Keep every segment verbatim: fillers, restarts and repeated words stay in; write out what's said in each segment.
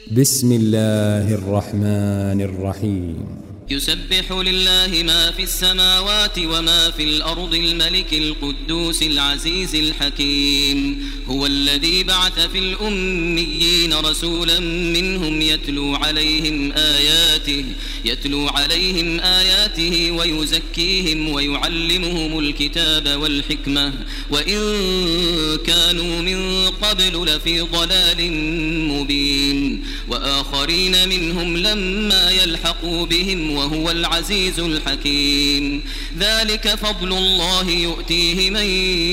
بسم الله الرحمن الرحيم. يسبح لله ما في السماوات وما في الأرض الملك القدوس العزيز الحكيم. هو الذي بعث في الأميين رسولا منهم يتلو عليهم آياته يتلو عليهم آياته ويزكيهم ويعلمهم الكتاب والحكمة وإن كانوا من قبل لفي ضلال مبين. وآخرين منهم لما يلحقوا بهم وهو العزيز الحكيم. ذلك فضل الله يؤتيه من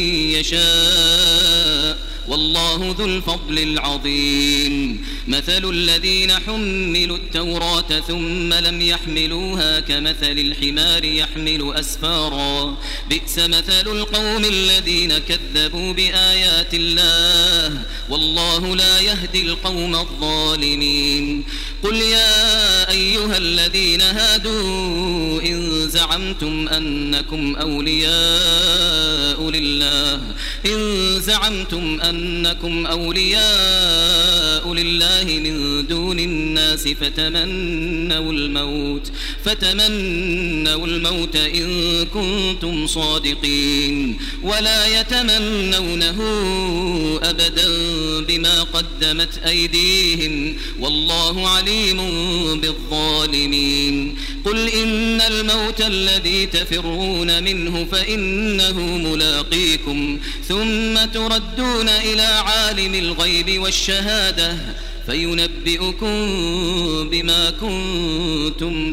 يشاء والله ذو الفضل العظيم. مثل الذين حملوا التوراة ثم لم يحملوها كمثل الحمار يحمل أسفارا بئس مثل القوم الذين كذبوا بآيات الله والله لا يهدي القوم الظالمين. قل يا أيها الذين هادوا إن زعمتم أنكم أولياء لله إن زعمتم أنكم أولياء لله من دون الناس فتمنوا الموت فتمنوا الموت إن كنتم صادقين ولا يتمنونه أبدا بما قدمت أيديهم والله عليم بالظالمين. قل إن الموت الذي تفرون منه فإنه ملاقيكم ثم تردون إلى عالم الغيب والشهادة فينبئكم بما كنتم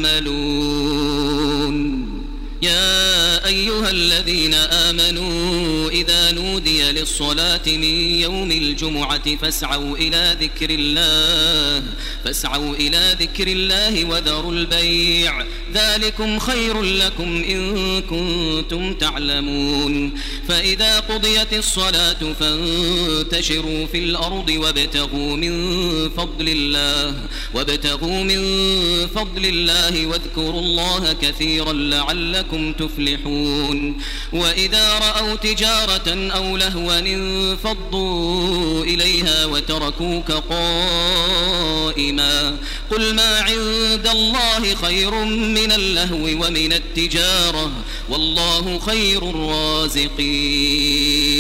تعملون. يا أيها الذين آمنوا إذا نودي للصلاة من يوم الجمعة فاسعوا إلى ذكر الله فاسعوا إلى ذكر الله وذروا البيع ذلكم خير لكم إن كنتم تعلمون. فإذا قضيت الصلاة فانتشروا في الأرض وابتغوا من فضل الله وابتغوا من فضل الله واذكروا الله كثيرا لعلكم تفلحون. وإذا رأوا تجارة أو لهوا انفضوا إليها وتركوك قائما قل ما عند الله خير من اللهو ومن التجارة والله خير الرازقين.